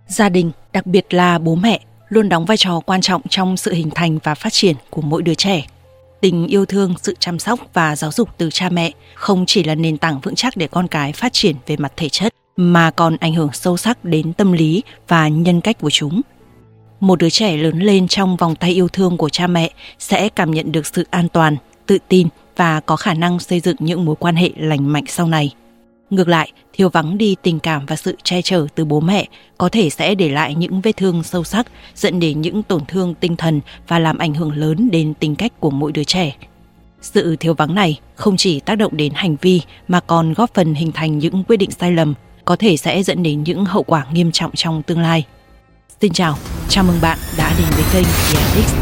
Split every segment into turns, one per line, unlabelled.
Gia đình, đặc biệt là bố mẹ, luôn đóng vai trò quan trọng trong sự hình thành và phát triển của mỗi đứa trẻ. Tình yêu thương, sự chăm sóc và giáo dục từ cha mẹ không chỉ là nền tảng vững chắc để con cái phát triển về mặt thể chất, mà còn ảnh hưởng sâu sắc đến tâm lý và nhân cách của chúng. Một đứa trẻ lớn lên trong vòng tay yêu thương của cha mẹ sẽ cảm nhận được sự an toàn, tự tin và có khả năng xây dựng những mối quan hệ lành mạnh sau này. Ngược lại, thiếu vắng đi tình cảm và sự che chở từ bố mẹ có thể sẽ để lại những vết thương sâu sắc, dẫn đến những tổn thương tinh thần và làm ảnh hưởng lớn đến tính cách của mỗi đứa trẻ. Sự thiếu vắng này không chỉ tác động đến hành vi mà còn góp phần hình thành những quyết định sai lầm, có thể sẽ dẫn đến những hậu quả nghiêm trọng trong tương lai. Xin chào, chào mừng bạn đã đến với kênh The Addicts.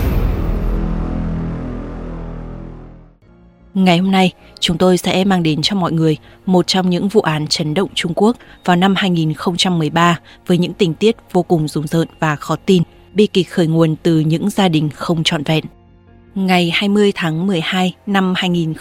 Ngày hôm nay, chúng tôi sẽ mang đến cho mọi người một trong những vụ án chấn động Trung Quốc vào năm 2013 với những tình tiết vô cùng rùng rợn và khó tin, bi kịch khởi nguồn từ những gia đình không trọn vẹn. Ngày 20 tháng 12 năm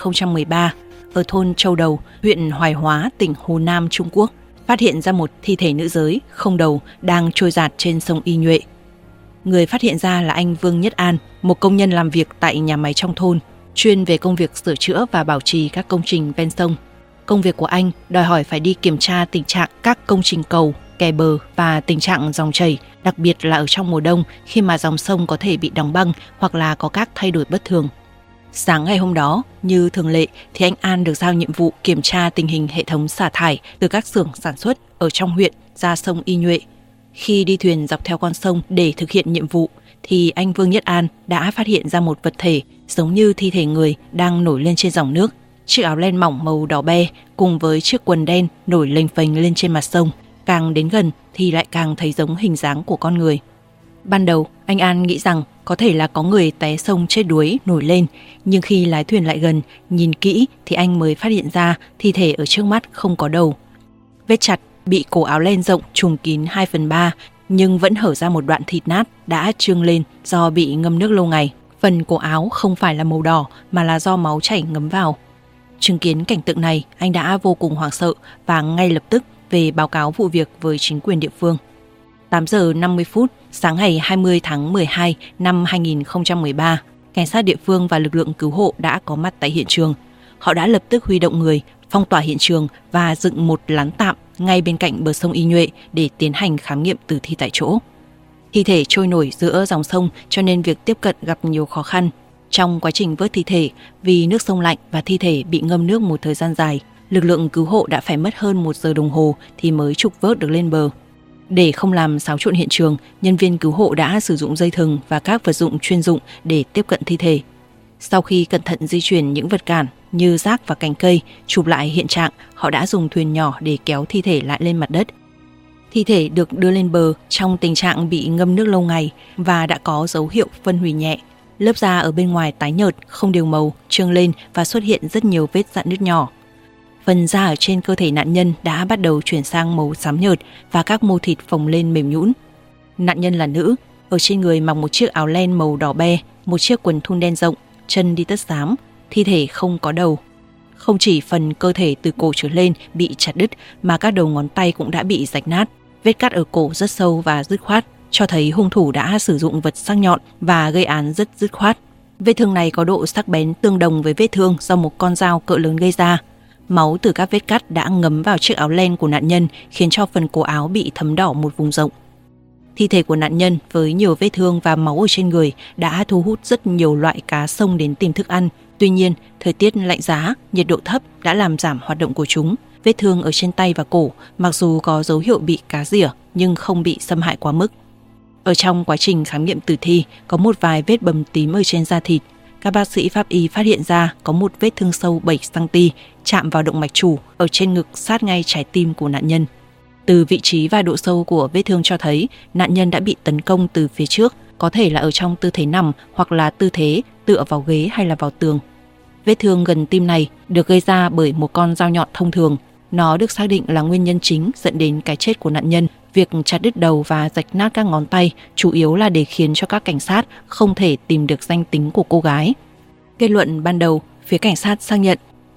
2013, ở thôn Châu Đầu, huyện Hoài Hóa, tỉnh Hồ Nam, Trung Quốc, phát hiện ra một thi thể nữ giới không đầu đang trôi dạt trên sông Y Nhuệ. Người phát hiện ra là anh Vương Nhất An, một công nhân làm việc tại nhà máy trong thôn, chuyên về công việc sửa chữa và bảo trì các công trình ven sông. Công việc của anh đòi hỏi phải đi kiểm tra tình trạng các công trình cầu, kè bờ và tình trạng dòng chảy, đặc biệt là ở trong mùa đông khi mà dòng sông có thể bị đóng băng hoặc là có các thay đổi bất thường. Sáng ngày hôm đó, như thường lệ thì anh An được giao nhiệm vụ kiểm tra tình hình hệ thống xả thải từ các xưởng sản xuất ở trong huyện ra sông Y Nhuệ. Khi đi thuyền dọc theo con sông để thực hiện nhiệm vụ thì anh Vương Nhất An đã phát hiện ra một vật thể giống như thi thể người đang nổi lên trên dòng nước. Chiếc áo len mỏng màu đỏ be cùng với chiếc quần đen nổi lềnh phềnh lên trên mặt sông. Càng đến gần thì lại càng thấy giống hình dáng của con người. Ban đầu, anh An nghĩ rằng có thể là có người té sông chết đuối nổi lên, nhưng khi lái thuyền lại gần, nhìn kỹ thì anh mới phát hiện ra thi thể ở trước mắt không có đầu. Vết chặt bị cổ áo len rộng trùm kín 2/3, nhưng vẫn hở ra một đoạn thịt nát đã trương lên do bị ngâm nước lâu ngày. Phần cổ áo không phải là màu đỏ mà là do máu chảy ngấm vào. Chứng kiến cảnh tượng này, anh đã vô cùng hoảng sợ và ngay lập tức về báo cáo vụ việc với chính quyền địa phương. 8 giờ 50 phút sáng ngày 20 tháng 12 năm 2013, cảnh sát địa phương và lực lượng cứu hộ đã có mặt tại hiện trường. Họ đã lập tức huy động người, phong tỏa hiện trường và dựng một lán tạm ngay bên cạnh bờ sông Y Nhuệ để tiến hành khám nghiệm tử thi tại chỗ. Thi thể trôi nổi giữa dòng sông cho nên việc tiếp cận gặp nhiều khó khăn. Trong quá trình vớt thi thể, vì nước sông lạnh và thi thể bị ngâm nước một thời gian dài, lực lượng cứu hộ đã phải mất hơn 1 giờ đồng hồ thì mới trục vớt được lên bờ. Để không làm xáo trộn hiện trường, nhân viên cứu hộ đã sử dụng dây thừng và các vật dụng chuyên dụng để tiếp cận thi thể. Sau khi cẩn thận di chuyển những vật cản như rác và cành cây, chụp lại hiện trạng, họ đã dùng thuyền nhỏ để kéo thi thể lại lên mặt đất. Thi thể được đưa lên bờ trong tình trạng bị ngâm nước lâu ngày và đã có dấu hiệu phân hủy nhẹ. Lớp da ở bên ngoài tái nhợt, không đều màu, trương lên và xuất hiện rất nhiều vết rạn nứt nhỏ. Phần da ở trên cơ thể nạn nhân đã bắt đầu chuyển sang màu xám nhợt và các mô thịt phồng lên mềm nhũn. Nạn nhân là nữ, ở trên người mặc một chiếc áo len màu đỏ be, một chiếc quần thun đen rộng, chân đi tất xám, thi thể không có đầu. Không chỉ phần cơ thể từ cổ trở lên bị chặt đứt mà các đầu ngón tay cũng đã bị rạch nát. Vết cắt ở cổ rất sâu và dứt khoát, cho thấy hung thủ đã sử dụng vật sắc nhọn và gây án rất dứt khoát. Vết thương này có độ sắc bén tương đồng với vết thương do một con dao cỡ lớn gây ra. Máu từ các vết cắt đã ngấm vào chiếc áo len của nạn nhân khiến cho phần cổ áo bị thấm đỏ một vùng rộng. Thi thể của nạn nhân với nhiều vết thương và máu ở trên người đã thu hút rất nhiều loại cá sông đến tìm thức ăn. Tuy nhiên, thời tiết lạnh giá, nhiệt độ thấp đã làm giảm hoạt động của chúng. Vết thương ở trên tay và cổ mặc dù có dấu hiệu bị cá rỉa nhưng không bị xâm hại quá mức. Ở trong quá trình khám nghiệm tử thi có một vài vết bầm tím ở trên da thịt. Các bác sĩ pháp y phát hiện ra có một vết thương sâu 7 cm chạm vào động mạch chủ ở trên ngực sát ngay trái tim của nạn nhân. Từ vị trí và độ sâu của vết thương cho thấy nạn nhân đã bị tấn công từ phía trước, có thể là ở trong tư thế nằm hoặc là tư thế tựa vào ghế hay là vào tường. Vết thương gần tim này được gây ra bởi một con dao nhọn thông thường. Nó được xác định là nguyên nhân chính dẫn đến cái chết của nạn nhân. Việc chặt đứt đầu và rạch nát các ngón tay chủ yếu là để khiến cho các cảnh sát không thể tìm được danh tính của cô gái. Kết luận ban đầu, phía cảnh sát xác nhận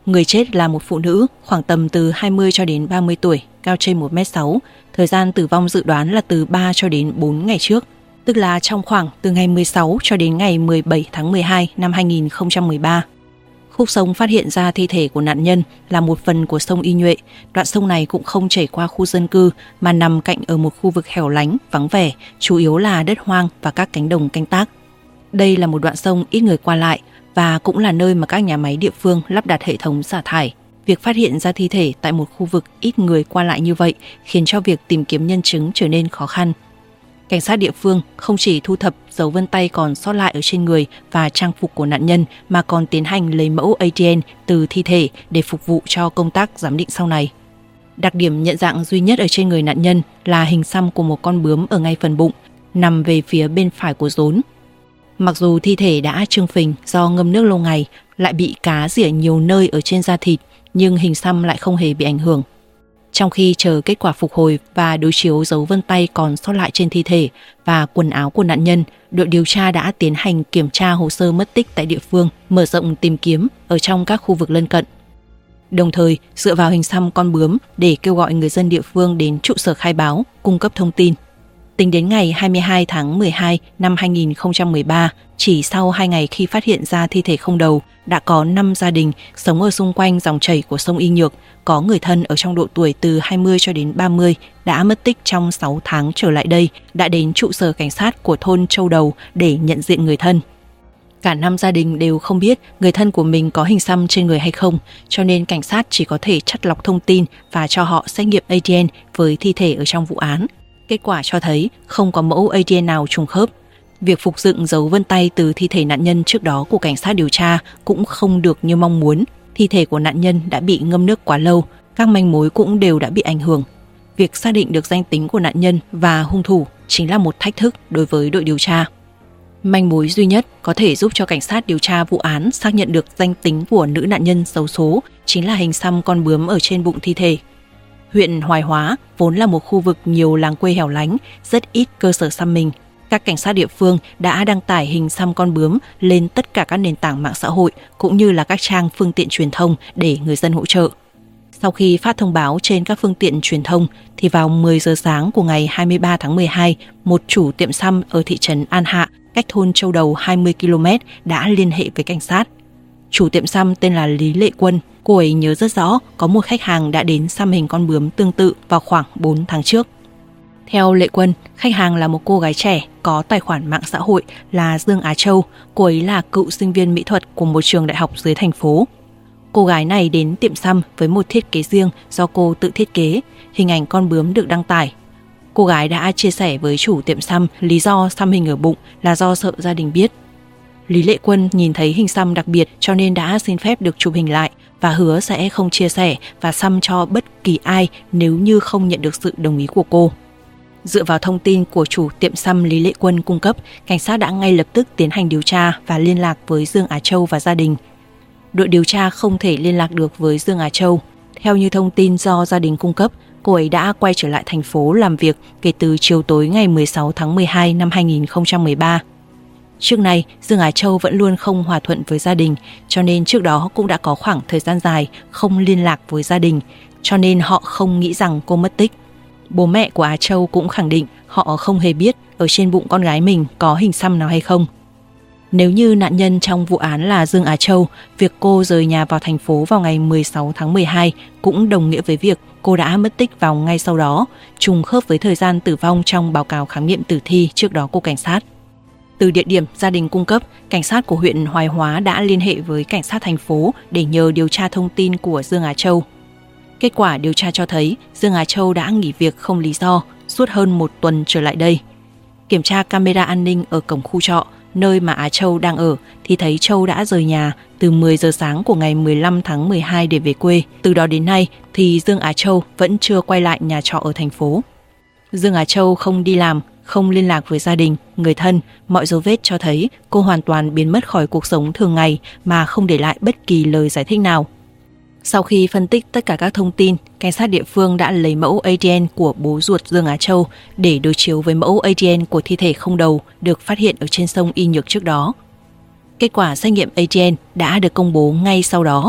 Người chết là một phụ nữ khoảng tầm từ 20 cho đến 30 tuổi, cao trên 1m6. Thời gian tử vong dự đoán là từ 3 cho đến 4 ngày trước, tức là trong khoảng từ ngày 16 cho đến ngày 17 tháng 12 năm 2013. Khúc sông phát hiện ra thi thể của nạn nhân là một phần của sông Y Nhuệ. Đoạn sông này cũng không chảy qua khu dân cư mà nằm cạnh ở một khu vực hẻo lánh, vắng vẻ, chủ yếu là đất hoang và các cánh đồng canh tác. Đây là một đoạn sông ít người qua lại và cũng là nơi mà các nhà máy địa phương lắp đặt hệ thống xả thải. Việc phát hiện ra thi thể tại một khu vực ít người qua lại như vậy khiến cho việc tìm kiếm nhân chứng trở nên khó khăn. Cảnh sát địa phương không chỉ thu thập dấu vân tay còn sót lại ở trên người và trang phục của nạn nhân mà còn tiến hành lấy mẫu ADN từ thi thể để phục vụ cho công tác giám định sau này. Đặc điểm nhận dạng duy nhất ở trên người nạn nhân là hình xăm của một con bướm ở ngay phần bụng, nằm về phía bên phải của rốn. Mặc dù thi thể đã trương phình do ngâm nước lâu ngày, lại bị cá rỉa nhiều nơi ở trên da thịt, nhưng hình xăm lại không hề bị ảnh hưởng. Trong khi chờ kết quả phục hồi và đối chiếu dấu vân tay còn sót lại trên thi thể và quần áo của nạn nhân, đội điều tra đã tiến hành kiểm tra hồ sơ mất tích tại địa phương, mở rộng tìm kiếm ở trong các khu vực lân cận. Đồng thời, dựa vào hình xăm con bướm để kêu gọi người dân địa phương đến trụ sở khai báo, cung cấp thông tin. Tính đến ngày 22 tháng 12 năm 2013, chỉ sau 2 ngày khi phát hiện ra thi thể không đầu, đã có 5 gia đình sống ở xung quanh dòng chảy của sông Y Nhược, có người thân ở trong độ tuổi từ 20 cho đến 30 đã mất tích trong 6 tháng trở lại đây, đã đến trụ sở cảnh sát của thôn Châu Đầu để nhận diện người thân. Cả 5 gia đình đều không biết người thân của mình có hình xăm trên người hay không, cho nên cảnh sát chỉ có thể chắt lọc thông tin và cho họ xét nghiệm ADN với thi thể ở trong vụ án. Kết quả cho thấy không có mẫu ADN nào trùng khớp. Việc phục dựng dấu vân tay từ thi thể nạn nhân trước đó của cảnh sát điều tra cũng không được như mong muốn. Thi thể của nạn nhân đã bị ngâm nước quá lâu, các manh mối cũng đều đã bị ảnh hưởng. Việc xác định được danh tính của nạn nhân và hung thủ chính là một thách thức đối với đội điều tra. Manh mối duy nhất có thể giúp cho cảnh sát điều tra vụ án xác nhận được danh tính của nữ nạn nhân xấu số chính là hình xăm con bướm ở trên bụng thi thể. Huyện Hoài Hóa vốn là một khu vực nhiều làng quê hẻo lánh, rất ít cơ sở xăm mình. Các cảnh sát địa phương đã đăng tải hình xăm con bướm lên tất cả các nền tảng mạng xã hội cũng như là các trang phương tiện truyền thông để người dân hỗ trợ. Sau khi phát thông báo trên các phương tiện truyền thông thì vào 10 giờ sáng của ngày 23 tháng 12, một chủ tiệm xăm ở thị trấn An Hạ, cách thôn Châu Đầu 20 km đã liên hệ với cảnh sát. Chủ tiệm xăm tên là Lý Lệ Quân. Cô ấy nhớ rất rõ có một khách hàng đã đến xăm hình con bướm tương tự vào khoảng 4 tháng trước. Theo Lệ Quân, khách hàng là một cô gái trẻ có tài khoản mạng xã hội là Dương Á Châu. Cô ấy là cựu sinh viên mỹ thuật của một trường đại học dưới thành phố. Cô gái này đến tiệm xăm với một thiết kế riêng do cô tự thiết kế. Hình ảnh con bướm được đăng tải. Cô gái đã chia sẻ với chủ tiệm xăm lý do xăm hình ở bụng là do sợ gia đình biết. Lý Lệ Quân nhìn thấy hình xăm đặc biệt cho nên đã xin phép được chụp hình lại và hứa sẽ không chia sẻ và xăm cho bất kỳ ai nếu như không nhận được sự đồng ý của cô. Dựa vào thông tin của chủ tiệm xăm Lý Lệ Quân cung cấp, cảnh sát đã ngay lập tức tiến hành điều tra và liên lạc với Dương Á Châu và gia đình. Đội điều tra không thể liên lạc được với Dương Á Châu. Theo như thông tin do gia đình cung cấp, cô ấy đã quay trở lại thành phố làm việc kể từ chiều tối ngày 16 tháng 12 năm 2013. Trước này, Dương Á Châu vẫn luôn không hòa thuận với gia đình, cho nên trước đó cũng đã có khoảng thời gian dài không liên lạc với gia đình, cho nên họ không nghĩ rằng cô mất tích. Bố mẹ của Á Châu cũng khẳng định họ không hề biết ở trên bụng con gái mình có hình xăm nào hay không. Nếu như nạn nhân trong vụ án là Dương Á Châu, việc cô rời nhà vào thành phố vào ngày 16 tháng 12 cũng đồng nghĩa với việc cô đã mất tích vào ngay sau đó, trùng khớp với thời gian tử vong trong báo cáo khám nghiệm tử thi trước đó của cảnh sát. Từ địa điểm gia đình cung cấp, cảnh sát của huyện Hoài Hóa đã liên hệ với cảnh sát thành phố để nhờ điều tra thông tin của Dương Á Châu. Kết quả điều tra cho thấy Dương Á Châu đã nghỉ việc không lý do suốt hơn 1 tuần trở lại đây. Kiểm tra camera an ninh ở cổng khu trọ, nơi mà Á Châu đang ở, thì thấy Châu đã rời nhà từ 10 giờ sáng của ngày 15 tháng 12 để về quê. Từ đó đến nay thì Dương Á Châu vẫn chưa quay lại nhà trọ ở thành phố. Dương Á Châu không đi làm, không liên lạc với gia đình, người thân, mọi dấu vết cho thấy cô hoàn toàn biến mất khỏi cuộc sống thường ngày mà không để lại bất kỳ lời giải thích nào. Sau khi phân tích tất cả các thông tin, cảnh sát địa phương đã lấy mẫu ADN của bố ruột Dương Á Châu để đối chiếu với mẫu ADN của thi thể không đầu được phát hiện ở trên sông Y Nhược trước đó. Kết quả xét nghiệm ADN đã được công bố ngay sau đó.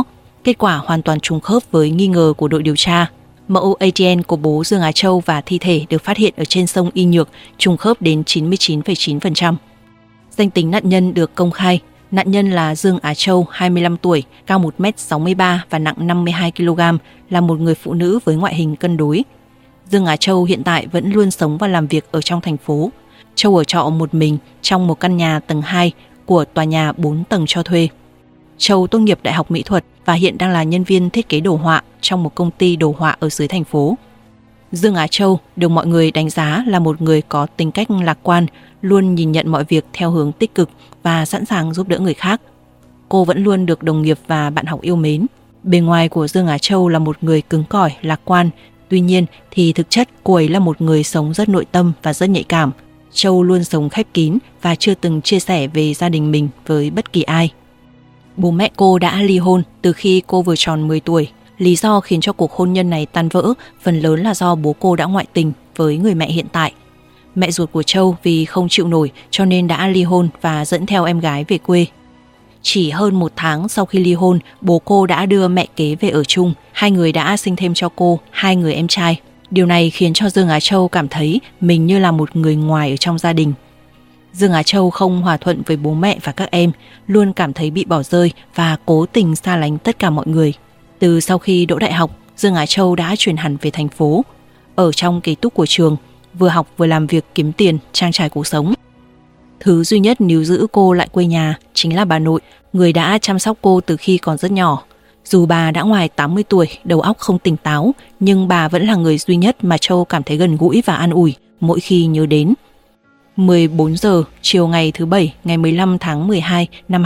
Kết quả hoàn toàn trùng khớp với nghi ngờ của đội điều tra. Mẫu ADN của bố Dương Á Châu và thi thể được phát hiện ở trên sông Y Nhược trùng khớp đến 99,9%. Danh tính nạn nhân được công khai. Nạn nhân là Dương Á Châu, 25 tuổi, cao 1m63 và nặng 52 kg, là một người phụ nữ với ngoại hình cân đối. Dương Á Châu hiện tại vẫn luôn sống và làm việc ở trong thành phố. Châu ở trọ một mình trong một căn nhà tầng 2 của tòa nhà 4 tầng cho thuê. Châu tốt nghiệp Đại học Mỹ thuật và hiện đang là nhân viên thiết kế đồ họa trong một công ty đồ họa ở dưới thành phố. Dương Á Châu được mọi người đánh giá là một người có tính cách lạc quan, luôn nhìn nhận mọi việc theo hướng tích cực và sẵn sàng giúp đỡ người khác. Cô vẫn luôn được đồng nghiệp và bạn học yêu mến. Bề ngoài của Dương Á Châu là một người cứng cỏi, lạc quan. Tuy nhiên thì thực chất cô ấy là một người sống rất nội tâm và rất nhạy cảm. Châu luôn sống khép kín và chưa từng chia sẻ về gia đình mình với bất kỳ ai. Bố mẹ cô đã ly hôn từ khi cô vừa tròn 10 tuổi. Lý do khiến cho cuộc hôn nhân này tan vỡ phần lớn là do bố cô đã ngoại tình với người mẹ hiện tại. Mẹ ruột của Châu vì không chịu nổi cho nên đã ly hôn và dẫn theo em gái về quê. Chỉ hơn 1 tháng sau khi ly hôn, bố cô đã đưa mẹ kế về ở chung. Hai người đã sinh thêm cho cô 2 người em trai. Điều này khiến cho Dương Á Châu cảm thấy mình như là một người ngoài ở trong gia đình. Dương Á Châu không hòa thuận với bố mẹ và các em, luôn cảm thấy bị bỏ rơi và cố tình xa lánh tất cả mọi người. Từ sau khi đỗ đại học, Dương Á Châu đã chuyển hẳn về thành phố. Ở trong ký túc của trường, vừa học vừa làm việc kiếm tiền, trang trải cuộc sống. Thứ duy nhất níu giữ cô lại quê nhà chính là bà nội, người đã chăm sóc cô từ khi còn rất nhỏ. Dù bà đã ngoài 80 tuổi, đầu óc không tỉnh táo, nhưng bà vẫn là người duy nhất mà Châu cảm thấy gần gũi và an ủi mỗi khi nhớ đến. 14 giờ chiều ngày thứ Bảy, ngày 15 tháng 12 năm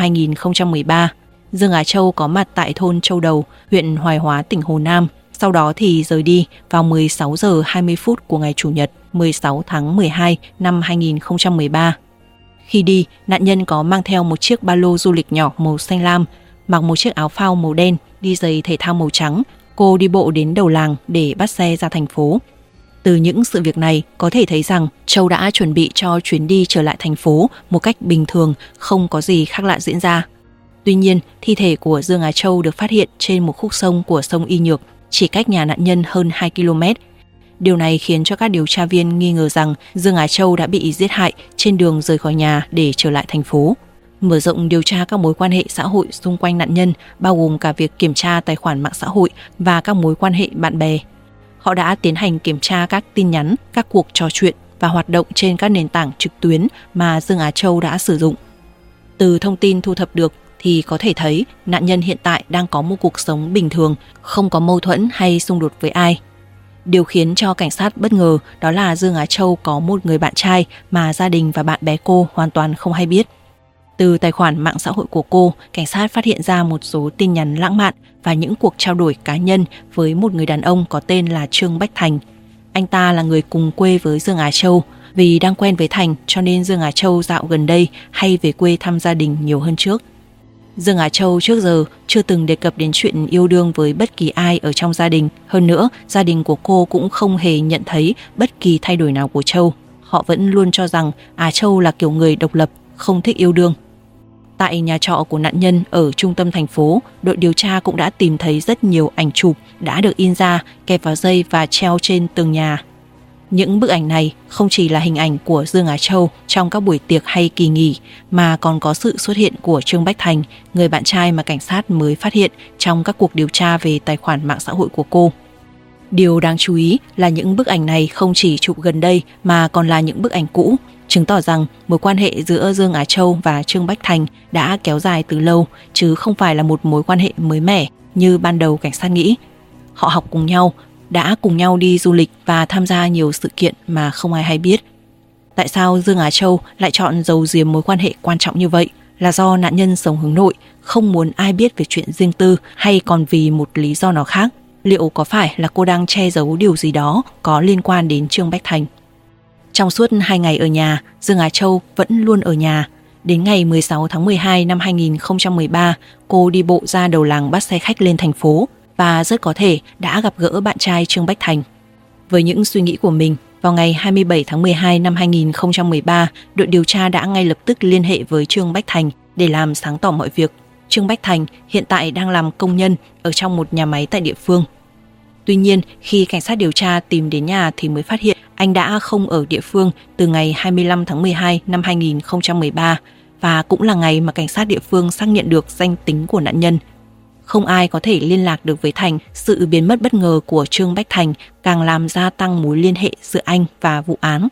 2013, Dương Á Châu có mặt tại thôn Châu Đầu, huyện Hoài Hóa, tỉnh Hồ Nam. Sau đó thì rời đi vào 16 giờ 20 phút của ngày Chủ nhật 16 tháng 12 năm 2013. Khi đi, nạn nhân có mang theo một chiếc ba lô du lịch nhỏ màu xanh lam, mặc một chiếc áo phao màu đen, đi giày thể thao màu trắng. Cô đi bộ đến đầu làng để bắt xe ra thành phố. Từ những sự việc này có thể thấy rằng Châu đã chuẩn bị cho chuyến đi trở lại thành phố một cách bình thường, không có gì khác lạ diễn ra. Tuy nhiên, thi thể của Dương Á Châu được phát hiện trên một khúc sông của sông Y Nhược, chỉ cách nhà nạn nhân hơn 2 km. Điều này khiến cho các điều tra viên nghi ngờ rằng Dương Á Châu đã bị giết hại trên đường rời khỏi nhà để trở lại thành phố. Mở rộng điều tra các mối quan hệ xã hội xung quanh nạn nhân, bao gồm cả việc kiểm tra tài khoản mạng xã hội và các mối quan hệ bạn bè. Họ đã tiến hành kiểm tra các tin nhắn, các cuộc trò chuyện và hoạt động trên các nền tảng trực tuyến mà Dương Á Châu đã sử dụng. Từ thông tin thu thập được thì có thể thấy nạn nhân hiện tại đang có một cuộc sống bình thường, không có mâu thuẫn hay xung đột với ai. Điều khiến cho cảnh sát bất ngờ đó là Dương Á Châu có một người bạn trai mà gia đình và bạn bè cô hoàn toàn không hay biết. Từ tài khoản mạng xã hội của cô, cảnh sát phát hiện ra một số tin nhắn lãng mạn và những cuộc trao đổi cá nhân với một người đàn ông có tên là Trương Bách Thành. Anh ta là người cùng quê với Dương Á Châu. Vì đang quen với Thành cho nên Dương Á Châu dạo gần đây hay về quê thăm gia đình nhiều hơn trước. Dương Á Châu trước giờ chưa từng đề cập đến chuyện yêu đương với bất kỳ ai ở trong gia đình. Hơn nữa, gia đình của cô cũng không hề nhận thấy bất kỳ thay đổi nào của Châu. Họ vẫn luôn cho rằng Á Châu là kiểu người độc lập, không thích yêu đương. Tại nhà trọ của nạn nhân ở trung tâm thành phố, đội điều tra cũng đã tìm thấy rất nhiều ảnh chụp đã được in ra, kẹp vào dây và treo trên tường nhà. Những bức ảnh này không chỉ là hình ảnh của Dương Á Châu trong các buổi tiệc hay kỳ nghỉ, mà còn có sự xuất hiện của Trương Bách Thành, người bạn trai mà cảnh sát mới phát hiện trong các cuộc điều tra về tài khoản mạng xã hội của cô. Điều đáng chú ý là những bức ảnh này không chỉ chụp gần đây mà còn là những bức ảnh cũ, chứng tỏ rằng mối quan hệ giữa Dương Á Châu và Trương Bách Thành đã kéo dài từ lâu, chứ không phải là một mối quan hệ mới mẻ như ban đầu cảnh sát nghĩ. Họ học cùng nhau, đã cùng nhau đi du lịch và tham gia nhiều sự kiện mà không ai hay biết. Tại sao Dương Á Châu lại chọn giấu giếm mối quan hệ quan trọng như vậy? Là do nạn nhân sống hướng nội, không muốn ai biết về chuyện riêng tư, hay còn vì một lý do nào khác? Liệu có phải là cô đang che giấu điều gì đó có liên quan đến Trương Bách Thành? Trong suốt 2 ngày ở nhà, Dương Á Châu vẫn luôn ở nhà. Đến ngày 16 tháng 12 năm 2013, cô đi bộ ra đầu làng bắt xe khách lên thành phố và rất có thể đã gặp gỡ bạn trai Trương Bách Thành. Với những suy nghĩ của mình, vào ngày 27 tháng 12 năm 2013, đội điều tra đã ngay lập tức liên hệ với Trương Bách Thành để làm sáng tỏ mọi việc. Trương Bách Thành hiện tại đang làm công nhân ở trong một nhà máy tại địa phương. Tuy nhiên, khi cảnh sát điều tra tìm đến nhà thì mới phát hiện anh đã không ở địa phương từ ngày 25 tháng 12 năm 2013 và cũng là ngày mà cảnh sát địa phương xác nhận được danh tính của nạn nhân. Không ai có thể liên lạc được với Thành, sự biến mất bất ngờ của Trương Bách Thành càng làm gia tăng mối liên hệ giữa anh và vụ án.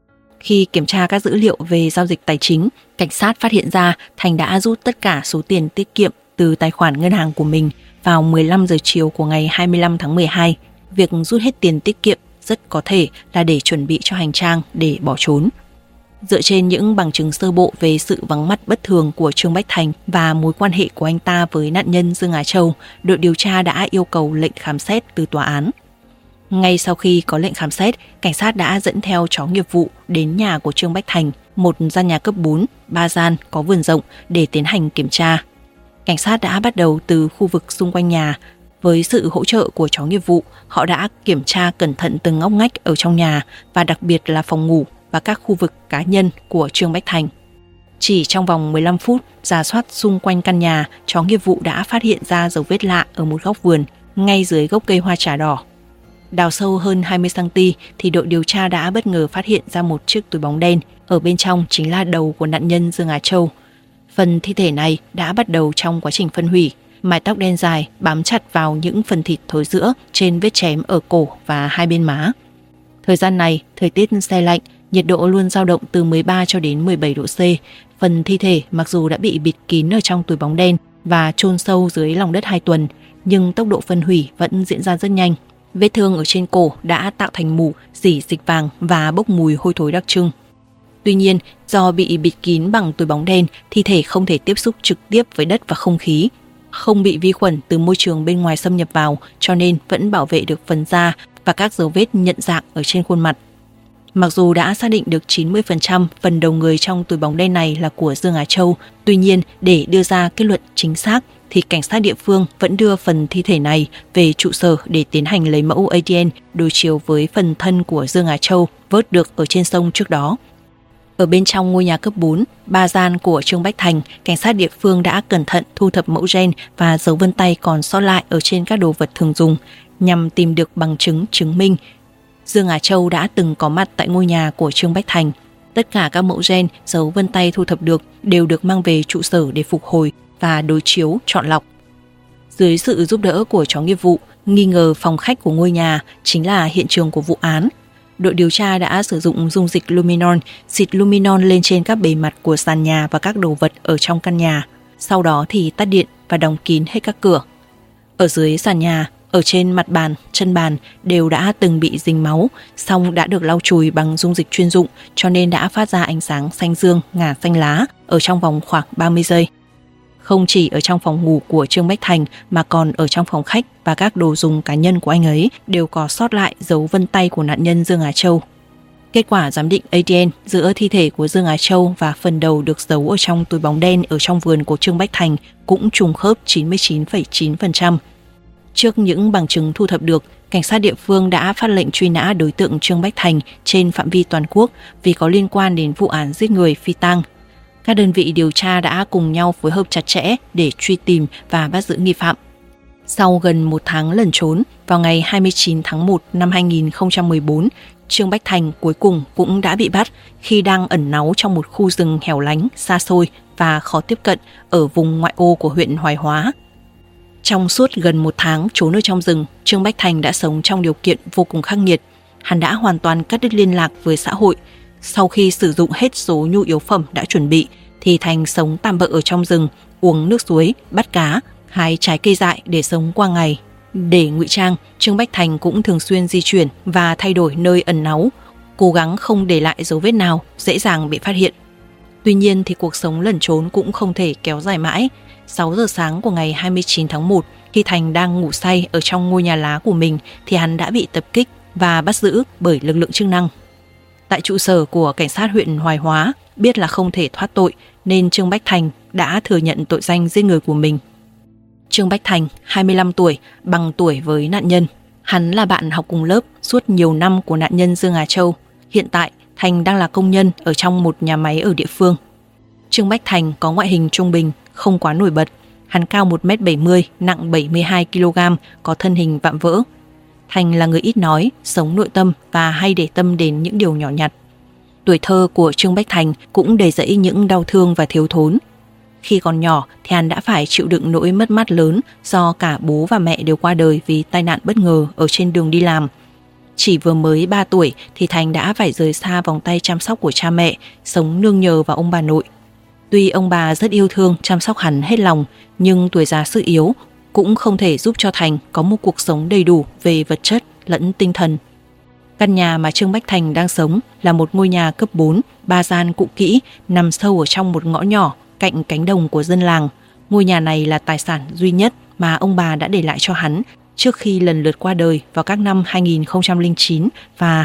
Khi kiểm tra các dữ liệu về giao dịch tài chính, cảnh sát phát hiện ra Thành đã rút tất cả số tiền tiết kiệm từ tài khoản ngân hàng của mình vào 15 giờ chiều của ngày 25 tháng 12. Việc rút hết tiền tiết kiệm rất có thể là để chuẩn bị cho hành trang để bỏ trốn. Dựa trên những bằng chứng sơ bộ về sự vắng mặt bất thường của Trương Bách Thành và mối quan hệ của anh ta với nạn nhân Dương Á Châu, đội điều tra đã yêu cầu lệnh khám xét từ tòa án. Ngay sau khi có lệnh khám xét, cảnh sát đã dẫn theo chó nghiệp vụ đến nhà của Trương Bách Thành, một gian nhà cấp 4, 3 gian có vườn rộng để tiến hành kiểm tra. Cảnh sát đã bắt đầu từ khu vực xung quanh nhà. Với sự hỗ trợ của chó nghiệp vụ, họ đã kiểm tra cẩn thận từng ngóc ngách ở trong nhà và đặc biệt là phòng ngủ và các khu vực cá nhân của Trương Bách Thành. Chỉ trong vòng 15 phút rà soát xung quanh căn nhà, chó nghiệp vụ đã phát hiện ra dấu vết lạ ở một góc vườn, ngay dưới gốc cây hoa trà đỏ. Đào sâu hơn 20cm thì đội điều tra đã bất ngờ phát hiện ra một chiếc túi bóng đen, ở bên trong chính là đầu của nạn nhân Dương Á Châu. Phần thi thể này đã bắt đầu trong quá trình phân hủy, mái tóc đen dài bám chặt vào những phần thịt thối rữa trên vết chém ở cổ và hai bên má. Thời gian này, thời tiết se lạnh, nhiệt độ luôn dao động từ 13 cho đến 17 độ C. Phần thi thể mặc dù đã bị bịt kín ở trong túi bóng đen và chôn sâu dưới lòng đất 2 tuần, nhưng tốc độ phân hủy vẫn diễn ra rất nhanh. Vết thương ở trên cổ đã tạo thành mủ, rỉ dịch vàng và bốc mùi hôi thối đặc trưng. Tuy nhiên, do bị bịt kín bằng túi bóng đen, thi thể không thể tiếp xúc trực tiếp với đất và không khí, không bị vi khuẩn từ môi trường bên ngoài xâm nhập vào, cho nên vẫn bảo vệ được phần da và các dấu vết nhận dạng ở trên khuôn mặt. Mặc dù đã xác định được 90% phần đầu người trong túi bóng đen này là của Dương Á Châu, tuy nhiên để đưa ra kết luận chính xác thì cảnh sát địa phương vẫn đưa phần thi thể này về trụ sở để tiến hành lấy mẫu ADN đối chiếu với phần thân của Dương Á Châu vớt được ở trên sông trước đó. Ở bên trong ngôi nhà cấp 4, 3 gian của Trương Bách Thành, cảnh sát địa phương đã cẩn thận thu thập mẫu gen và dấu vân tay còn sót lại ở trên các đồ vật thường dùng nhằm tìm được bằng chứng chứng minh Dương Á Châu đã từng có mặt tại ngôi nhà của Trương Bách Thành. Tất cả các mẫu gen, dấu vân tay thu thập được đều được mang về trụ sở để phục hồi và đối chiếu, chọn lọc. Dưới sự giúp đỡ của chó nghiệp vụ, nghi ngờ phòng khách của ngôi nhà chính là hiện trường của vụ án. Đội điều tra đã sử dụng dung dịch luminol, xịt luminol lên trên các bề mặt của sàn nhà và các đồ vật ở trong căn nhà. Sau đó thì tắt điện và đóng kín hết các cửa. Ở dưới sàn nhà, ở trên mặt bàn, chân bàn đều đã từng bị dính máu, song đã được lau chùi bằng dung dịch chuyên dụng cho nên đã phát ra ánh sáng xanh dương, ngả xanh lá ở trong vòng khoảng 30 giây. Không chỉ ở trong phòng ngủ của Trương Bách Thành mà còn ở trong phòng khách và các đồ dùng cá nhân của anh ấy đều có sót lại dấu vân tay của nạn nhân Dương Á Châu. Kết quả giám định ADN giữa thi thể của Dương Á Châu và phần đầu được giấu ở trong túi bóng đen ở trong vườn của Trương Bách Thành cũng trùng khớp 99,9%. Trước những bằng chứng thu thập được, cảnh sát địa phương đã phát lệnh truy nã đối tượng Trương Bách Thành trên phạm vi toàn quốc vì có liên quan đến vụ án giết người phi tang. Các đơn vị điều tra đã cùng nhau phối hợp chặt chẽ để truy tìm và bắt giữ nghi phạm. Sau gần 1 tháng lẩn trốn, vào ngày 29 tháng 1 năm 2014, Trương Bách Thành cuối cùng cũng đã bị bắt khi đang ẩn náu trong một khu rừng hẻo lánh, xa xôi và khó tiếp cận ở vùng ngoại ô của huyện Hoài Hóa. Trong suốt gần 1 tháng trốn ở trong rừng, Trương Bách Thành đã sống trong điều kiện vô cùng khắc nghiệt. Hắn đã hoàn toàn cắt đứt liên lạc với xã hội. Sau khi sử dụng hết số nhu yếu phẩm đã chuẩn bị, thì Thành sống tạm bợ ở trong rừng, uống nước suối, bắt cá, hái trái cây dại để sống qua ngày. Để ngụy trang, Trương Bách Thành cũng thường xuyên di chuyển và thay đổi nơi ẩn náu, cố gắng không để lại dấu vết nào dễ dàng bị phát hiện. Tuy nhiên thì cuộc sống lẩn trốn cũng không thể kéo dài mãi. 6 giờ sáng của ngày 29 tháng 1, khi Thành đang ngủ say ở trong ngôi nhà lá của mình thì hắn đã bị tập kích và bắt giữ bởi lực lượng chức năng. Tại trụ sở của cảnh sát huyện Hoài Hóa, biết là không thể thoát tội nên Trương Bách Thành đã thừa nhận tội danh giết người của mình. Trương Bách Thành, 25 tuổi, bằng tuổi với nạn nhân. Hắn là bạn học cùng lớp suốt nhiều năm của nạn nhân Dương Á Châu. Hiện tại, Thành đang là công nhân ở trong một nhà máy ở địa phương. Trương Bách Thành có ngoại hình trung bình, không quá nổi bật. Hắn cao 1m70, nặng 72 kg, có thân hình vạm vỡ. Thành là người ít nói, sống nội tâm và hay để tâm đến những điều nhỏ nhặt. Tuổi thơ của Trương Bách Thành cũng đầy rẫy những đau thương và thiếu thốn. Khi còn nhỏ thì hắn đã phải chịu đựng nỗi mất mát lớn do cả bố và mẹ đều qua đời vì tai nạn bất ngờ ở trên đường đi làm. Chỉ vừa mới 3 tuổi thì Thành đã phải rời xa vòng tay chăm sóc của cha mẹ, sống nương nhờ vào ông bà nội. Tuy ông bà rất yêu thương chăm sóc hắn hết lòng, nhưng tuổi già sức yếu cũng không thể giúp cho Thành có một cuộc sống đầy đủ về vật chất lẫn tinh thần. Căn nhà mà Trương Bách Thành đang sống là một ngôi nhà cấp 4, 3 gian cũ kỹ, nằm sâu ở trong một ngõ nhỏ cạnh cánh đồng của dân làng. Ngôi nhà này là tài sản duy nhất mà ông bà đã để lại cho hắn trước khi lần lượt qua đời vào các năm 2009 và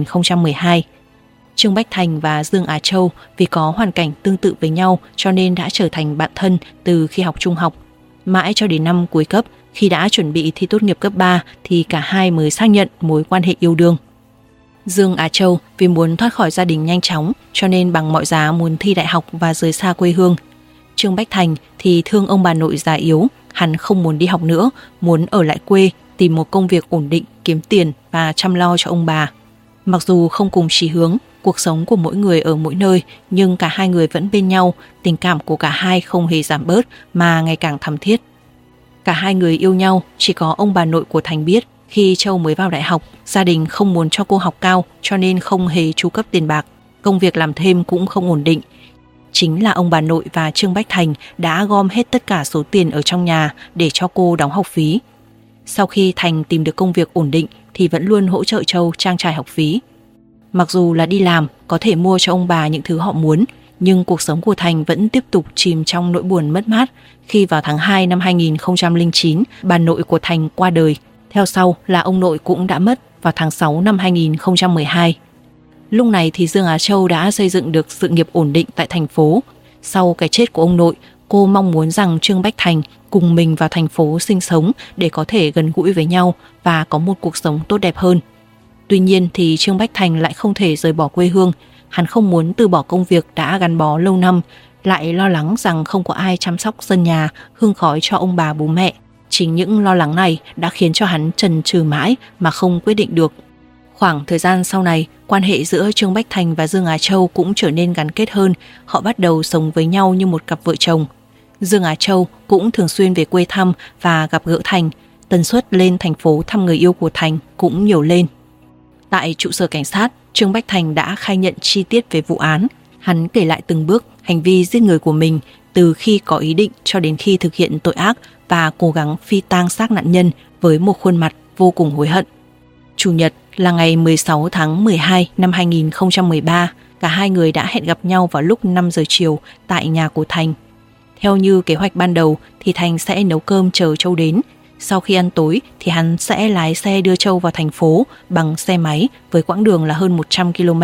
2012. Trương Bách Thành và Dương Á Châu vì có hoàn cảnh tương tự với nhau cho nên đã trở thành bạn thân từ khi học trung học. Mãi cho đến năm cuối cấp, khi đã chuẩn bị thi tốt nghiệp cấp 3 thì cả hai mới xác nhận mối quan hệ yêu đương. Dương Á Châu vì muốn thoát khỏi gia đình nhanh chóng cho nên bằng mọi giá muốn thi đại học và rời xa quê hương. Trương Bách Thành thì thương ông bà nội già yếu, hắn không muốn đi học nữa, muốn ở lại quê tìm một công việc ổn định, kiếm tiền và chăm lo cho ông bà. Mặc dù không cùng chí hướng, cuộc sống của mỗi người ở mỗi nơi, nhưng cả hai người vẫn bên nhau, tình cảm của cả hai không hề giảm bớt mà ngày càng thắm thiết. Cả hai người yêu nhau, chỉ có ông bà nội của Thành biết. Khi Châu mới vào đại học, gia đình không muốn cho cô học cao cho nên không hề chu cấp tiền bạc, công việc làm thêm cũng không ổn định. Chính là ông bà nội và Trương Bách Thành đã gom hết tất cả số tiền ở trong nhà để cho cô đóng học phí. Sau khi Thành tìm được công việc ổn định thì vẫn luôn hỗ trợ Châu trang trải học phí. Mặc dù là đi làm có thể mua cho ông bà những thứ họ muốn, nhưng cuộc sống của Thành vẫn tiếp tục chìm trong nỗi buồn mất mát khi vào tháng 2 năm 2009 bà nội của Thành qua đời. Theo sau là ông nội cũng đã mất vào tháng 6 năm 2012. Lúc này thì Dương Á Châu đã xây dựng được sự nghiệp ổn định tại thành phố. Sau cái chết của ông nội, cô mong muốn rằng Trương Bách Thành cùng mình vào thành phố sinh sống để có thể gần gũi với nhau và có một cuộc sống tốt đẹp hơn. Tuy nhiên thì Trương Bách Thành lại không thể rời bỏ quê hương. Hắn không muốn từ bỏ công việc đã gắn bó lâu năm, lại lo lắng rằng không có ai chăm sóc sân nhà, hương khói cho ông bà bố mẹ. Chính những lo lắng này đã khiến cho hắn chần chừ mãi mà không quyết định được. Khoảng thời gian sau này, quan hệ giữa Trương Bách Thành và Dương Á Châu cũng trở nên gắn kết hơn. Họ bắt đầu sống với nhau như một cặp vợ chồng. Dương Á Châu cũng thường xuyên về quê thăm và gặp gỡ Thành. Tần suất lên thành phố thăm người yêu của Thành cũng nhiều lên. Tại trụ sở cảnh sát, Trương Bách Thành đã khai nhận chi tiết về vụ án. Hắn kể lại từng bước hành vi giết người của mình từ khi có ý định cho đến khi thực hiện tội ác và cố gắng phi tang xác nạn nhân với một khuôn mặt vô cùng hối hận. Chủ nhật là ngày 16 tháng 12 năm 2013, cả hai người đã hẹn gặp nhau vào lúc 5 giờ chiều tại nhà của Thành. Theo như kế hoạch ban đầu thì Thành sẽ nấu cơm chờ Châu đến. Sau khi ăn tối thì hắn sẽ lái xe đưa Châu vào thành phố bằng xe máy với quãng đường là hơn 100 km.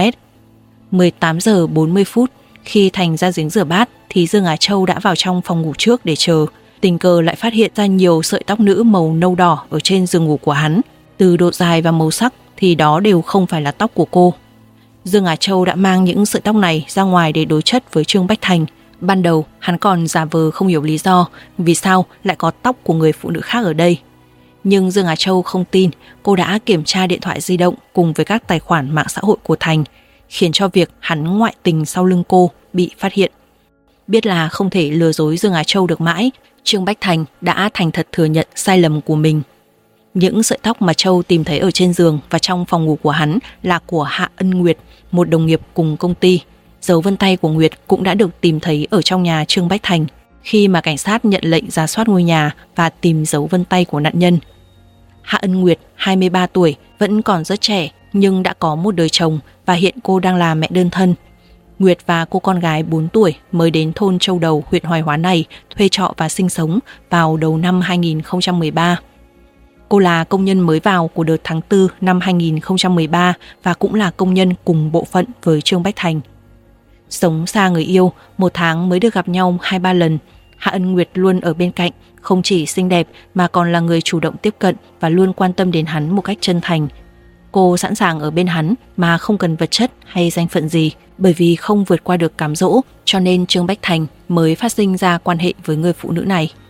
18 giờ 40 phút, khi Thành ra giếng rửa bát thì Dương Á Châu đã vào trong phòng ngủ trước để chờ. Tình cờ lại phát hiện ra nhiều sợi tóc nữ màu nâu đỏ ở trên giường ngủ của hắn. Từ độ dài và màu sắc thì đó đều không phải là tóc của cô. Dương Á Châu đã mang những sợi tóc này ra ngoài để đối chất với Trương Bách Thành. Ban đầu hắn còn giả vờ không hiểu lý do vì sao lại có tóc của người phụ nữ khác ở đây. Nhưng Dương Á Châu không tin. Cô đã kiểm tra điện thoại di động cùng với các tài khoản mạng xã hội của Thành, khiến cho việc hắn ngoại tình sau lưng cô bị phát hiện. Biết là không thể lừa dối Dương Á Châu được mãi, Trương Bách Thành đã thành thật thừa nhận sai lầm của mình. Những sợi tóc mà Châu tìm thấy ở trên giường và trong phòng ngủ của hắn là của Hạ Ân Nguyệt, một đồng nghiệp cùng công ty. Dấu vân tay của Nguyệt cũng đã được tìm thấy ở trong nhà Trương Bách Thành khi mà cảnh sát nhận lệnh rà soát ngôi nhà và tìm dấu vân tay của nạn nhân. Hạ Ân Nguyệt, 23 tuổi, vẫn còn rất trẻ nhưng đã có một đời chồng và hiện cô đang là mẹ đơn thân. Nguyệt và cô con gái 4 tuổi mới đến thôn Châu Đầu, huyện Hoài Hóa này thuê trọ và sinh sống vào đầu năm 2013. Cô là công nhân mới vào của đợt tháng 4 năm 2013 và cũng là công nhân cùng bộ phận với Trương Bách Thành. Sống xa người yêu, 1 tháng mới được gặp nhau 2-3 lần. Hạ Ân Nguyệt luôn ở bên cạnh, không chỉ xinh đẹp mà còn là người chủ động tiếp cận và luôn quan tâm đến hắn một cách chân thành. Cô sẵn sàng ở bên hắn mà không cần vật chất hay danh phận gì, bởi vì không vượt qua được cám dỗ, cho nên Trương Bách Thành mới phát sinh ra quan hệ với người phụ nữ này.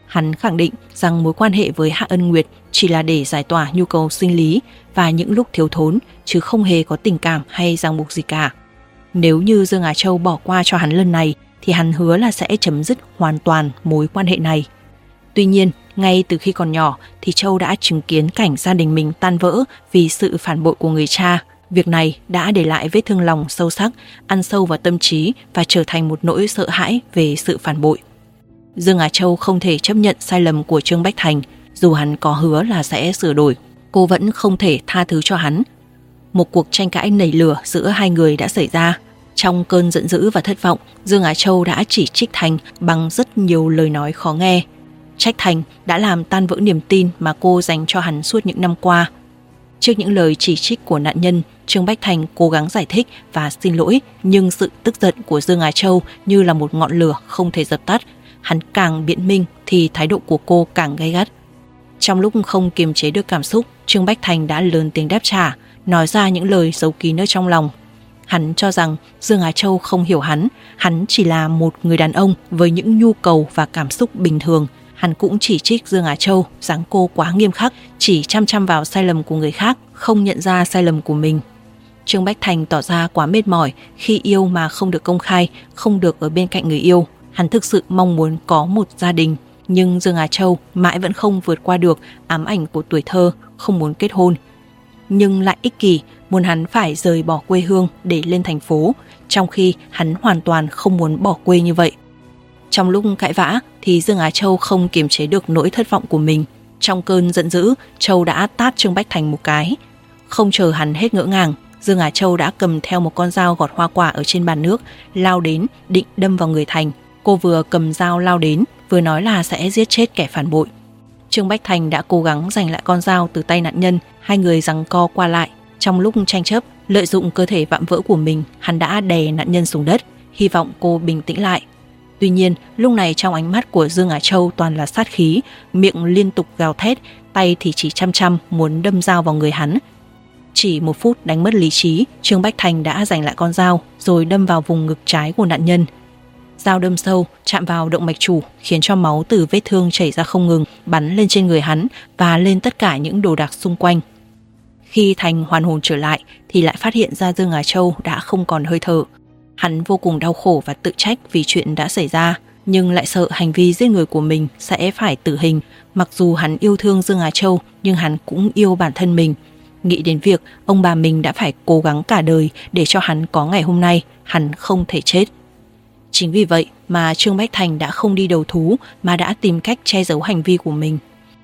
Hắn khẳng định rằng mối quan hệ với Hạ Ân Nguyệt chỉ là để giải tỏa nhu cầu sinh lý và những lúc thiếu thốn, chứ không hề có tình cảm hay ràng buộc gì cả. Nếu như Dương Á Châu bỏ qua cho hắn lần này thì hắn hứa là sẽ chấm dứt hoàn toàn mối quan hệ này. Tuy nhiên, ngay từ khi còn nhỏ thì Châu đã chứng kiến cảnh gia đình mình tan vỡ vì sự phản bội của người cha. Việc này đã để lại vết thương lòng sâu sắc, ăn sâu vào tâm trí và trở thành một nỗi sợ hãi về sự phản bội. Dương Á Châu không thể chấp nhận sai lầm của Trương Bách Thành, dù hắn có hứa là sẽ sửa đổi. Cô vẫn không thể tha thứ cho hắn. Một cuộc tranh cãi nảy lửa giữa hai người đã xảy ra. Trong cơn giận dữ và thất vọng, Dương Á Châu đã chỉ trích Thành bằng rất nhiều lời nói khó nghe. Trách Thành đã làm tan vỡ niềm tin mà cô dành cho hắn suốt những năm qua. Trước những lời chỉ trích của nạn nhân, Trương Bách Thành cố gắng giải thích và xin lỗi, nhưng sự tức giận của Dương Á Châu như là một ngọn lửa không thể dập tắt. Hắn càng biện minh thì thái độ của cô càng gay gắt. Trong lúc không kiềm chế được cảm xúc, Trương Bách Thành đã lớn tiếng đáp trả, nói ra những lời giấu kín ở trong lòng. Hắn cho rằng Dương Á Châu không hiểu hắn chỉ là một người đàn ông với những nhu cầu và cảm xúc bình thường. Hắn cũng chỉ trích Dương Á Châu giáng cô quá nghiêm khắc, chỉ chăm chăm vào sai lầm của người khác, không nhận ra sai lầm của mình. Trương Bách Thành tỏ ra quá mệt mỏi khi yêu mà không được công khai, không được ở bên cạnh người yêu. Hắn thực sự mong muốn có một gia đình, nhưng Dương Á Châu mãi vẫn không vượt qua được ám ảnh của tuổi thơ, không muốn kết hôn. Nhưng lại ích kỷ, muốn hắn phải rời bỏ quê hương để lên thành phố, trong khi hắn hoàn toàn không muốn bỏ quê như vậy. Trong lúc cãi vã thì Dương Á Châu không kiềm chế được nỗi thất vọng của mình. Trong cơn giận dữ, Châu đã tát Trương Bách Thành một cái. Không chờ hắn hết ngỡ ngàng, Dương Á Châu đã cầm theo một con dao gọt hoa quả ở trên bàn nước, lao đến định đâm vào người Thành. Cô vừa cầm dao lao đến, vừa nói là sẽ giết chết kẻ phản bội. Trương Bách Thành đã cố gắng giành lại con dao từ tay nạn nhân, hai người giằng co qua lại. Trong lúc tranh chấp, lợi dụng cơ thể vạm vỡ của mình, hắn đã đè nạn nhân xuống đất, hy vọng cô bình tĩnh lại. Tuy nhiên, lúc này trong ánh mắt của Dương Á Châu toàn là sát khí, miệng liên tục gào thét, tay thì chỉ chăm chăm muốn đâm dao vào người hắn. Chỉ một phút đánh mất lý trí, Trương Bách Thành đã giành lại con dao rồi đâm vào vùng ngực trái của nạn nhân. Dao đâm sâu, chạm vào động mạch chủ, khiến cho máu từ vết thương chảy ra không ngừng, bắn lên trên người hắn và lên tất cả những đồ đạc xung quanh. Khi Thành hoàn hồn trở lại thì lại phát hiện ra Dương Á Châu đã không còn hơi thở. Hắn vô cùng đau khổ và tự trách vì chuyện đã xảy ra, nhưng lại sợ hành vi giết người của mình sẽ phải tử hình. Mặc dù hắn yêu thương Dương Á Châu, nhưng hắn cũng yêu bản thân mình. Nghĩ đến việc ông bà mình đã phải cố gắng cả đời để cho hắn có ngày hôm nay, hắn không thể chết. Chính vì vậy mà Trương Bách Thành đã không đi đầu thú mà đã tìm cách che giấu hành vi của mình.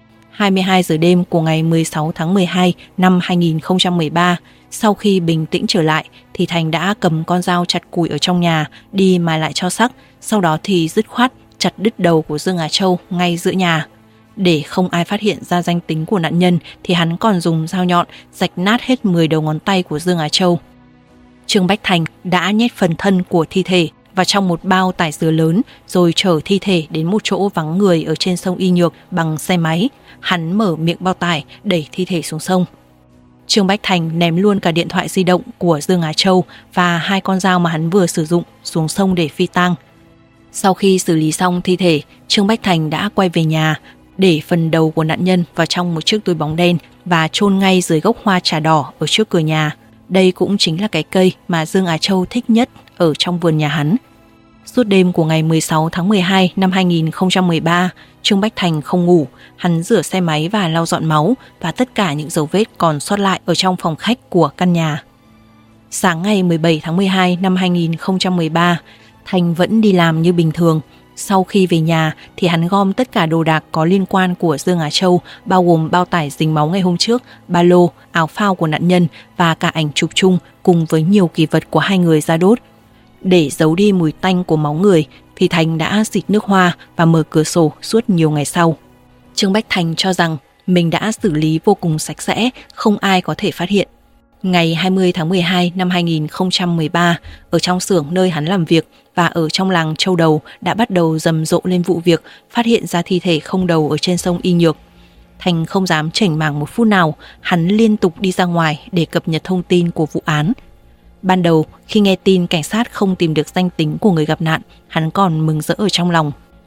22 giờ đêm của ngày 16 tháng 12 năm 2013, sau khi bình tĩnh trở lại thì Thành đã cầm con dao chặt củi ở trong nhà đi mài lại cho sắc, sau đó thì dứt khoát chặt đứt đầu của Dương Á Châu ngay giữa nhà. Để không ai phát hiện ra danh tính của nạn nhân thì hắn còn dùng dao nhọn rạch nát hết 10 đầu ngón tay của Dương Á Châu. Trương Bách Thành đã nhét phần thân của thi thể vào trong một bao tải dứa lớn rồi chở thi thể đến một chỗ vắng người ở trên sông Y Nhược bằng xe máy. Hắn mở miệng bao tải đẩy thi thể xuống sông. Trương Bách Thành ném luôn cả điện thoại di động của Dương Á Châu và hai con dao mà hắn vừa sử dụng xuống sông để phi tang. Sau khi xử lý xong thi thể, Trương Bách Thành đã quay về nhà, để phần đầu của nạn nhân vào trong một chiếc túi bóng đen và chôn ngay dưới gốc hoa trà đỏ ở trước cửa nhà. Đây cũng chính là cái cây mà Dương Á Châu thích nhất ở trong vườn nhà hắn. Suốt đêm của ngày 16 tháng 12 năm 2013, Trương Bách Thành không ngủ, hắn rửa xe máy và lau dọn máu và tất cả những dấu vết còn sót lại ở trong phòng khách của căn nhà. Sáng ngày 17 tháng 12 năm 2013, Thành vẫn đi làm như bình thường. Sau khi về nhà thì hắn gom tất cả đồ đạc có liên quan của Dương Á Châu, bao gồm bao tải dính máu ngày hôm trước, ba lô, áo phao của nạn nhân và cả ảnh chụp chung cùng với nhiều kỷ vật của hai người ra đốt. Để giấu đi mùi tanh của máu người thì Thành đã xịt nước hoa và mở cửa sổ suốt nhiều ngày sau. Trương Bách Thành cho rằng mình đã xử lý vô cùng sạch sẽ, không ai có thể phát hiện. Ngày 20 tháng 12 năm 2013, ở trong xưởng nơi hắn làm việc và ở trong làng Châu Đầu đã bắt đầu rầm rộ lên vụ việc phát hiện ra thi thể không đầu ở trên sông Y Nhược. Thành không dám chểnh mảng một phút nào, hắn liên tục đi ra ngoài để cập nhật thông tin của vụ án. Ban đầu, khi nghe tin cảnh sát không tìm được danh tính của người gặp nạn, hắn còn mừng rỡ ở trong lòng.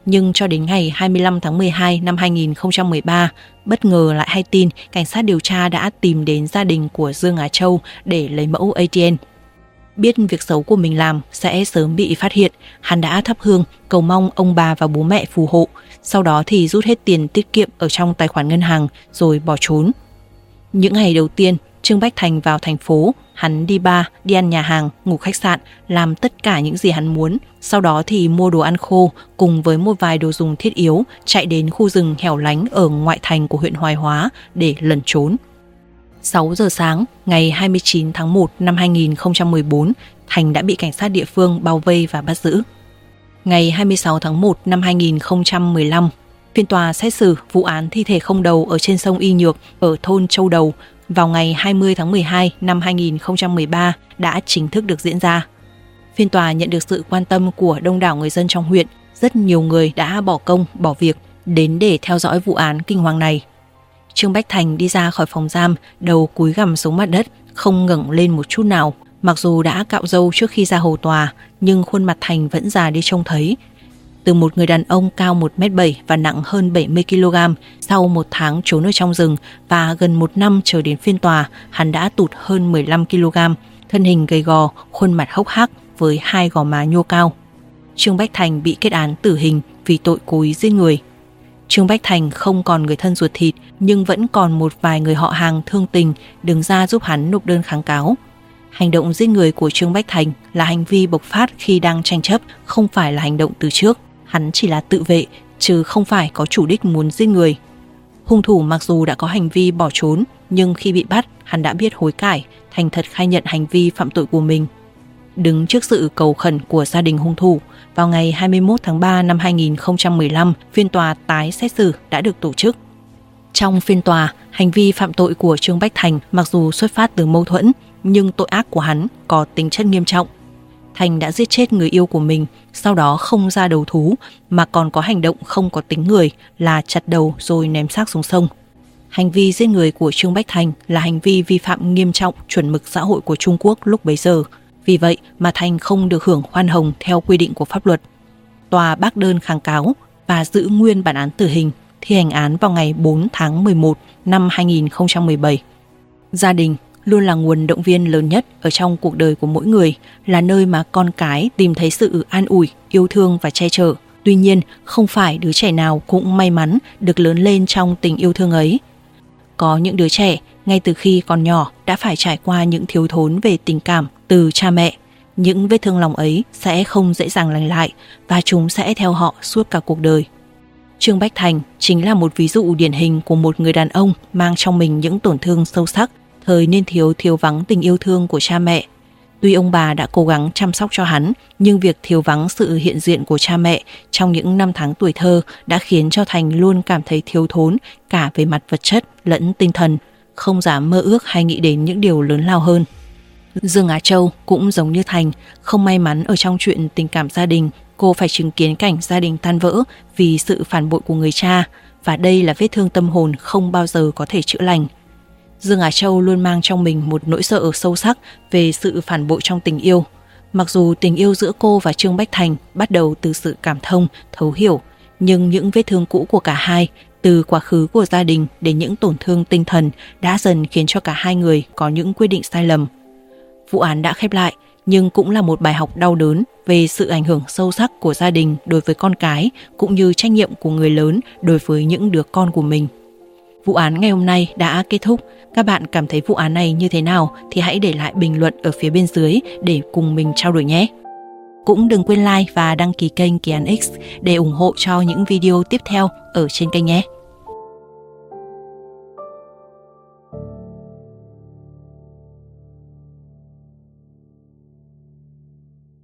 Nhưng cho đến ngày 25 tháng 12 năm 2013, bất ngờ lại hay tin cảnh sát điều tra đã tìm đến gia đình của Dương Á Châu để lấy mẫu ADN. Biết việc xấu của mình làm sẽ sớm bị phát hiện, hắn đã thắp hương cầu mong ông bà và bố mẹ phù hộ, sau đó thì rút hết tiền tiết kiệm ở trong tài khoản ngân hàng rồi bỏ trốn. Những ngày đầu tiên, Trương Bách Thành vào thành phố, hắn đi bar, đi ăn nhà hàng, ngủ khách sạn, làm tất cả những gì hắn muốn. Sau đó thì mua đồ ăn khô cùng với một vài đồ dùng thiết yếu, chạy đến khu rừng hẻo lánh ở ngoại thành của huyện Hoài Hóa để lẩn trốn. 6 giờ sáng, ngày 29 tháng 1 năm 2014, Thành đã bị cảnh sát địa phương bao vây và bắt giữ. Ngày 26 tháng 1 năm 2015, phiên tòa xét xử vụ án thi thể không đầu ở trên sông Y Nhược ở thôn Châu Đầu vào ngày 20 tháng 12 năm 2013 đã chính thức được diễn ra. Phiên tòa nhận được sự quan tâm của đông đảo người dân trong huyện, rất nhiều người đã bỏ công, bỏ việc đến để theo dõi vụ án kinh hoàng này. Trương Bách Thành đi ra khỏi phòng giam, đầu cúi gằm xuống mặt đất, không ngẩng lên một chút nào. Mặc dù đã cạo râu trước khi ra hầu tòa, nhưng khuôn mặt Thành vẫn già đi trông thấy. Từ một người đàn ông cao 1m7 và nặng hơn 70kg, sau 1 tháng trốn ở trong rừng và gần 1 năm chờ đến phiên tòa, hắn đã tụt hơn 15kg, thân hình gầy gò, khuôn mặt hốc hác với 2 gò má nhô cao. Trương Bách Thành bị kết án tử hình vì tội cố ý giết người. Trương Bách Thành không còn người thân ruột thịt, nhưng vẫn còn một vài người họ hàng thương tình đứng ra giúp hắn nộp đơn kháng cáo. Hành động giết người của Trương Bách Thành là hành vi bộc phát khi đang tranh chấp, không phải là hành động từ trước. Hắn chỉ là tự vệ, chứ không phải có chủ đích muốn giết người. Hung thủ mặc dù đã có hành vi bỏ trốn, nhưng khi bị bắt, hắn đã biết hối cải, thành thật khai nhận hành vi phạm tội của mình. Đứng trước sự cầu khẩn của gia đình hung thủ, vào ngày 21 tháng 3 năm 2015, phiên tòa tái xét xử đã được tổ chức. Trong phiên tòa, hành vi phạm tội của Trương Bách Thành mặc dù xuất phát từ mâu thuẫn, nhưng tội ác của hắn có tính chất nghiêm trọng. Thành đã giết chết người yêu của mình, sau đó không ra đầu thú, mà còn có hành động không có tính người là chặt đầu rồi ném xác xuống sông. Hành vi giết người của Trương Bách Thành là hành vi vi phạm nghiêm trọng chuẩn mực xã hội của Trung Quốc lúc bấy giờ. Vì vậy mà Thành không được hưởng khoan hồng theo quy định của pháp luật. Tòa bác đơn kháng cáo và giữ nguyên bản án tử hình, thi hành án vào ngày 4 tháng 11 năm 2017. Gia đình luôn là nguồn động viên lớn nhất ở trong cuộc đời của mỗi người, là nơi mà con cái tìm thấy sự an ủi, yêu thương và che chở. Tuy nhiên, không phải đứa trẻ nào cũng may mắn được lớn lên trong tình yêu thương ấy. Có những đứa trẻ, ngay từ khi còn nhỏ đã phải trải qua những thiếu thốn về tình cảm từ cha mẹ. Những vết thương lòng ấy sẽ không dễ dàng lành lại và chúng sẽ theo họ suốt cả cuộc đời. Trương Bách Thành chính là một ví dụ điển hình của một người đàn ông mang trong mình những tổn thương sâu sắc, thời niên thiếu vắng tình yêu thương của cha mẹ. Tuy ông bà đã cố gắng chăm sóc cho hắn, nhưng việc thiếu vắng sự hiện diện của cha mẹ trong những năm tháng tuổi thơ đã khiến cho Thành luôn cảm thấy thiếu thốn cả về mặt vật chất lẫn tinh thần, không dám mơ ước hay nghĩ đến những điều lớn lao hơn. Dương Á Châu cũng giống như Thành, không may mắn ở trong chuyện tình cảm gia đình. Cô phải chứng kiến cảnh gia đình tan vỡ vì sự phản bội của người cha, và đây là vết thương tâm hồn không bao giờ có thể chữa lành. Dương Á Châu luôn mang trong mình một nỗi sợ sâu sắc về sự phản bội trong tình yêu. Mặc dù tình yêu giữa cô và Trương Bách Thành bắt đầu từ sự cảm thông, thấu hiểu, nhưng những vết thương cũ của cả hai, từ quá khứ của gia đình đến những tổn thương tinh thần, đã dần khiến cho cả hai người có những quyết định sai lầm. Vụ án đã khép lại, nhưng cũng là một bài học đau đớn về sự ảnh hưởng sâu sắc của gia đình đối với con cái, cũng như trách nhiệm của người lớn đối với những đứa con của mình. Vụ án ngày hôm nay đã kết thúc. Các bạn cảm thấy vụ án này như thế nào thì hãy để lại bình luận ở phía bên dưới để cùng mình trao đổi nhé. Cũng đừng quên like và đăng ký kênh Kỳ Án X để ủng hộ cho những video tiếp theo ở trên kênh nhé.